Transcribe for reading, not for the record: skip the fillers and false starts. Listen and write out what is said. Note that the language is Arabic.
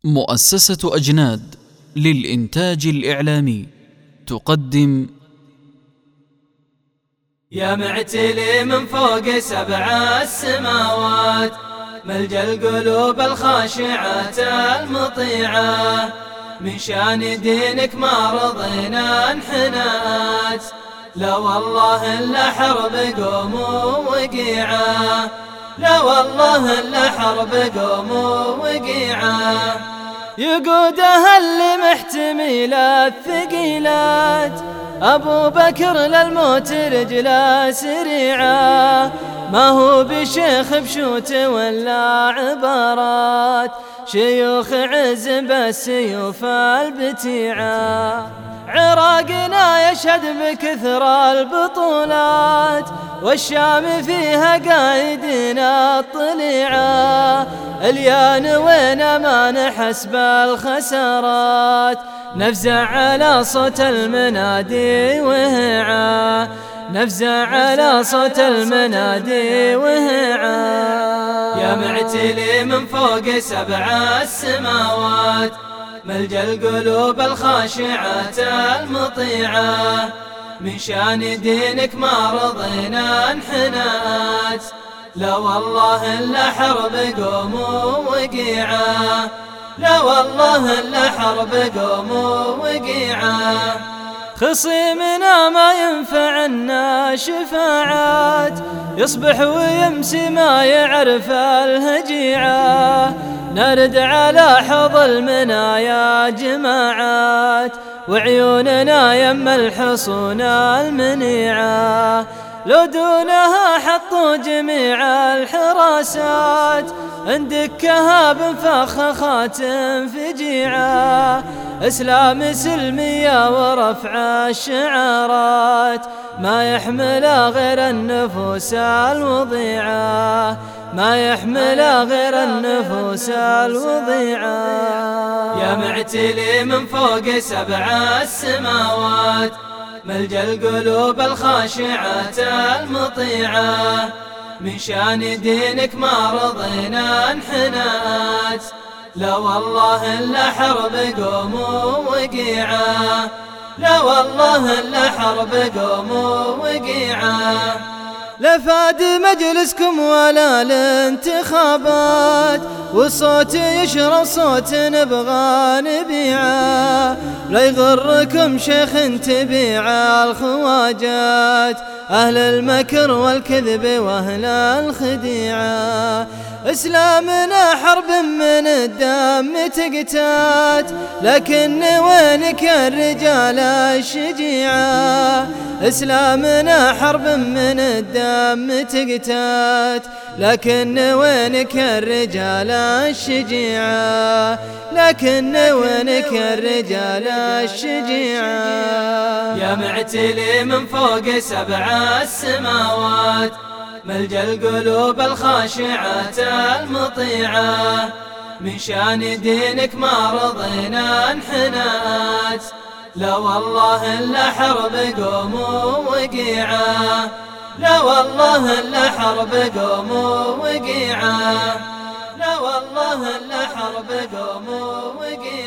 مؤسسة أجناد للإنتاج الإعلامي تقدم يا معتلي من فوق 7 السماوات، ملجأ القلوب الخاشعات المطيعة، من شان دينك ما رضينا انحنات، لا والله إلا حرب قوم وقيعة، لا والله إلا حرب قوم وقيعة، يقودها اللي محتمل الثقيلات، أبو بكر للموت رجله سريعة، ما هو بشيخ بشوت ولا عبارات، شيوخ عز بالسيوف البتيعة، عراقنا يشهد بكثر البطولات، والشام فيها قايدنا الطليعة، اليان وين ما نحس بالخسارات، نفزع على صوت المنادي وهعا، نفزع على صوت المنادي وهعا، يا معتلي من فوق 7 السماوات، ملجأ القلوب الخاشعات المطيعة، من شان دينك ما رضينا انحنات، لا والله إلا حرب قوم وقيعة، لا والله إلا حرب قوم وقيعة، خصيمنا ما ينفعنا شفاعات، يصبح ويمسي ما يعرف الهجيعة، نرد على حوض المنايا جماعات، وعيوننا يم الحصون المنيعة، لو دونها حطوا جميع الحراسات، اندكها بفخخات فجيعة، اسلام سلمية ورفع الشعارات، ما يحمل غير النفوس الوضيعة، ما يحمل غير النفوس الوضيعة، يا معتلي من فوق 7 السماوات، ملجأ القلوب الخاشعات المطيعة، من شان دينك ما رضينا انحنات، لا والله إلا حرب قوم وقيعة، لا والله إلا حرب قوم وقيعة، لا فاد مجلسكم ولا الانتخابات، والصوت يشرب صوت نبغى نبيعه، لا يغركم شيخ تبيع الخواجات، أهل المكر والكذب وأهل الخديعة، إسلامنا حرب من الدم تقتات، لكن وينك الرجال الشجيعة، إسلامنا حرب من الدم تقتات، لكن وينك الرجال الشجيعة، لكن وينك الرجال الشجيعة، يا معتلي من فوق 7 السماوات، ملجأ القلوب الخاشعات المطيعة، من شان دينك ما رضينا انحنات، لا والله إلا حرب قوم وقيعة، لا والله إلا حرب قوم وقيعة، لا والله إلا حرب قوم وقيعة.